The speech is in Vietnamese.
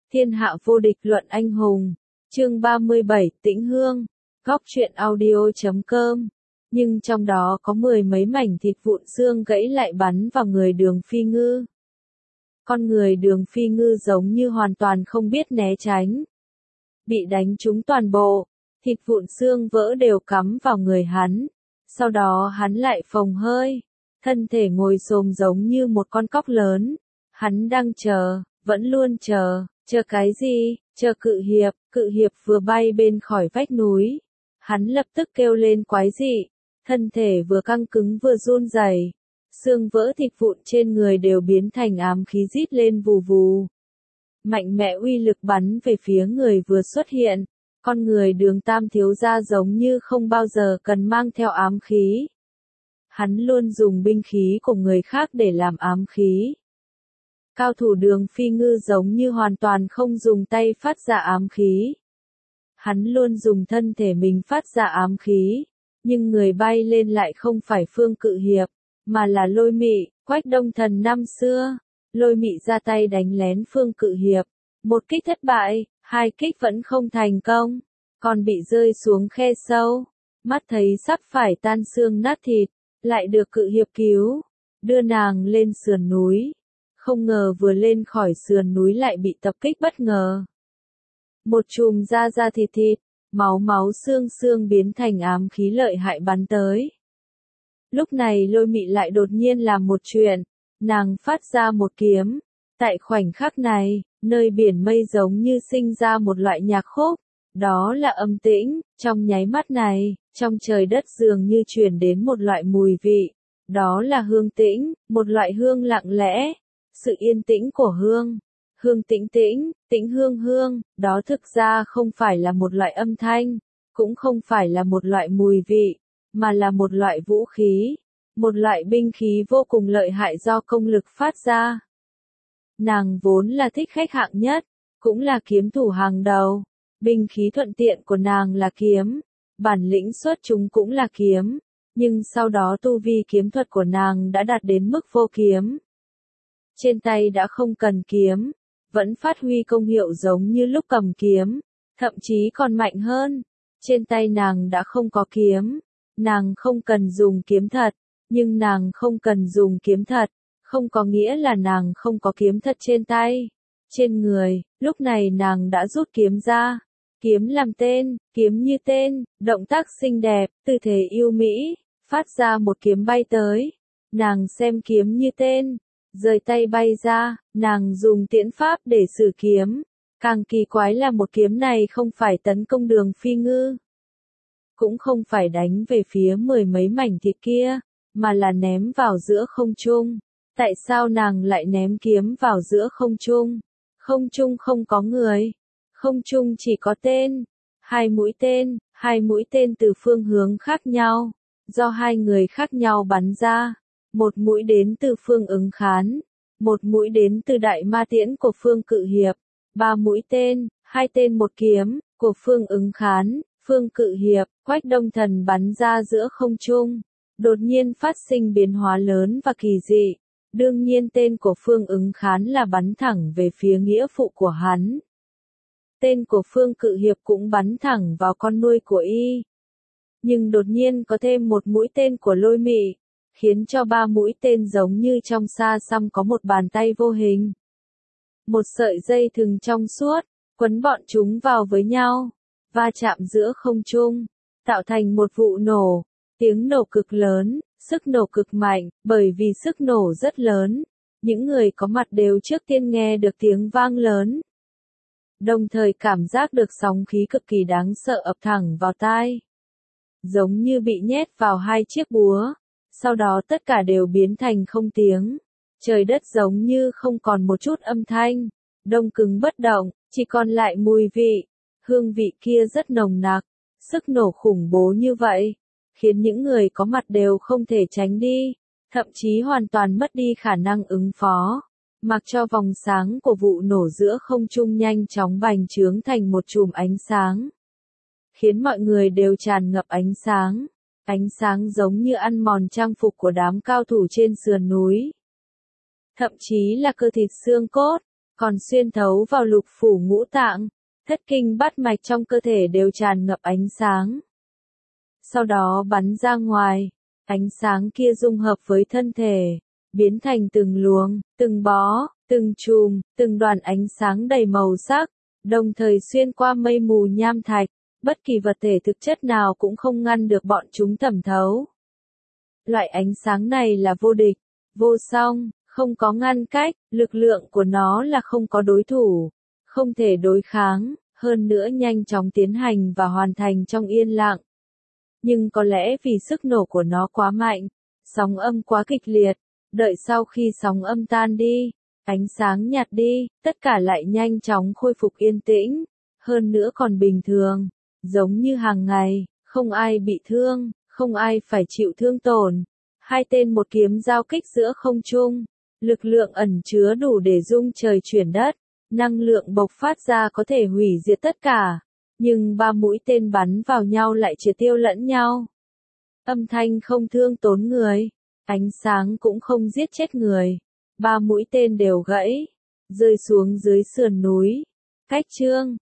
Thiên hạ vô địch luận anh hùng. Chương 37, Tĩnh Hương. Góc truyện audio.com. Nhưng trong đó có mười mấy mảnh thịt vụn xương gãy lại bắn vào người Đường Phi Ngư. Con người Đường Phi Ngư giống như hoàn toàn không biết né tránh. Bị đánh trúng toàn bộ, thịt vụn xương vỡ đều cắm vào người hắn. Sau đó hắn lại phồng hơi, thân thể ngồi xổm giống như một con cóc lớn. Hắn đang chờ, vẫn luôn chờ cái gì? Chờ cự hiệp vừa bay bên khỏi vách núi. Hắn lập tức kêu lên quái dị, thân thể vừa căng cứng vừa run rẩy, xương vỡ thịt vụn trên người đều biến thành ám khí rít lên vù vù. Mạnh mẽ uy lực bắn về phía người vừa xuất hiện, con người Đường Tam thiếu gia giống như không bao giờ cần mang theo ám khí. Hắn luôn dùng binh khí của người khác để làm ám khí. Cao thủ Đường Phi Ngư giống như hoàn toàn không dùng tay phát ra ám khí. Hắn luôn dùng thân thể mình phát ra ám khí, nhưng người bay lên lại không phải Phương Cự Hiệp, mà là Lôi Mị, Quách Đông Thần năm xưa. Lôi Mị ra tay đánh lén Phương Cự Hiệp, một kích thất bại, hai kích vẫn không thành công, còn bị rơi xuống khe sâu, mắt thấy sắp phải tan xương nát thịt, lại được Cự Hiệp cứu, đưa nàng lên sườn núi. Không ngờ vừa lên khỏi sườn núi lại bị tập kích bất ngờ. Một chùm da thịt, máu xương biến thành ám khí lợi hại bắn tới. Lúc này Lôi Mị lại đột nhiên làm một chuyện, nàng phát ra một kiếm. Tại khoảnh khắc này, nơi biển mây giống như sinh ra một loại nhạc khúc, đó là âm tĩnh. Trong nháy mắt này, trong trời đất dường như truyền đến một loại mùi vị, đó là hương tĩnh, một loại hương lặng lẽ. Sự yên tĩnh của hương. Hương tĩnh hương, đó thực ra không phải là một loại âm thanh, cũng không phải là một loại mùi vị, mà là một loại vũ khí, một loại binh khí vô cùng lợi hại do công lực phát ra. Nàng vốn là thích khách hạng nhất, cũng là kiếm thủ hàng đầu, binh khí thuận tiện của nàng là kiếm, bản lĩnh xuất chúng cũng là kiếm, nhưng sau đó tu vi kiếm thuật của nàng đã đạt đến mức vô kiếm. Trên tay đã không cần kiếm, vẫn phát huy công hiệu giống như lúc cầm kiếm, thậm chí còn mạnh hơn. Trên tay nàng đã không có kiếm, nàng không cần dùng kiếm thật, nhưng nàng không cần dùng kiếm thật, không có nghĩa là nàng không có kiếm thật trên tay, trên người. Lúc này nàng đã rút kiếm ra, kiếm làm tên, kiếm như tên, động tác xinh đẹp, tư thế yêu mỹ, phát ra một kiếm bay tới. Nàng xem kiếm như tên, rời tay bay ra, nàng dùng tiễn pháp để sử kiếm. Càng kỳ quái là một kiếm này không phải tấn công Đường Phi Ngư, cũng không phải đánh về phía mười mấy mảnh thịt kia, mà là ném vào giữa không trung. Tại sao nàng lại ném kiếm vào giữa không trung? Không trung không có người, không trung chỉ có tên, hai mũi tên từ phương hướng khác nhau, do hai người khác nhau bắn ra. Một mũi đến từ Phương Ứng Khán, một mũi đến từ Đại Ma Tiễn của Phương Cự Hiệp, ba mũi tên, hai tên một kiếm, của Phương Ứng Khán, Phương Cự Hiệp, Quách Đông Thần bắn ra giữa không trung. Đột nhiên phát sinh biến hóa lớn và kỳ dị. Đương nhiên tên của Phương Ứng Khán là bắn thẳng về phía nghĩa phụ của hắn. Tên của Phương Cự Hiệp cũng bắn thẳng vào con nuôi của y. Nhưng đột nhiên có thêm một mũi tên của Lôi Mị, khiến cho ba mũi tên giống như trong xa xăm có một bàn tay vô hình. Một sợi dây thừng trong suốt, quấn bọn chúng vào với nhau, va chạm giữa không trung, tạo thành một vụ nổ. Tiếng nổ cực lớn, sức nổ cực mạnh, bởi vì sức nổ rất lớn. Những người có mặt đều trước tiên nghe được tiếng vang lớn, đồng thời cảm giác được sóng khí cực kỳ đáng sợ ập thẳng vào tai, giống như bị nhét vào hai chiếc búa. Sau đó tất cả đều biến thành không tiếng. Trời đất giống như không còn một chút âm thanh, đông cứng bất động, chỉ còn lại mùi vị. Hương vị kia rất nồng nặc, sức nổ khủng bố như vậy, khiến những người có mặt đều không thể tránh đi, thậm chí hoàn toàn mất đi khả năng ứng phó. Mặc cho vòng sáng của vụ nổ giữa không trung nhanh chóng bành trướng thành một chùm ánh sáng, khiến mọi người đều tràn ngập ánh sáng. Ánh sáng giống như ăn mòn trang phục của đám cao thủ trên sườn núi. Thậm chí là cơ thịt xương cốt, còn xuyên thấu vào lục phủ ngũ tạng, thất kinh bát mạch trong cơ thể đều tràn ngập ánh sáng. Sau đó bắn ra ngoài, ánh sáng kia dung hợp với thân thể, biến thành từng luồng, từng bó, từng chùm, từng đoàn ánh sáng đầy màu sắc, đồng thời xuyên qua mây mù nham thạch, bất kỳ vật thể thực chất nào cũng không ngăn được bọn chúng thẩm thấu. Loại ánh sáng này là vô địch, vô song, không có ngăn cách, lực lượng của nó là không có đối thủ, không thể đối kháng, hơn nữa nhanh chóng tiến hành và hoàn thành trong yên lặng. Nhưng có lẽ vì sức nổ của nó quá mạnh, sóng âm quá kịch liệt, đợi sau khi sóng âm tan đi, ánh sáng nhạt đi, tất cả lại nhanh chóng khôi phục yên tĩnh, hơn nữa còn bình thường, giống như hàng ngày, không ai bị thương, không ai phải chịu thương tổn. Hai tên một kiếm giao kích giữa không trung, lực lượng ẩn chứa đủ để rung trời chuyển đất, năng lượng bộc phát ra có thể hủy diệt tất cả, nhưng ba mũi tên bắn vào nhau lại triệt tiêu lẫn nhau. Âm thanh không thương tốn người, ánh sáng cũng không giết chết người, ba mũi tên đều gãy, rơi xuống dưới sườn núi. Cách chương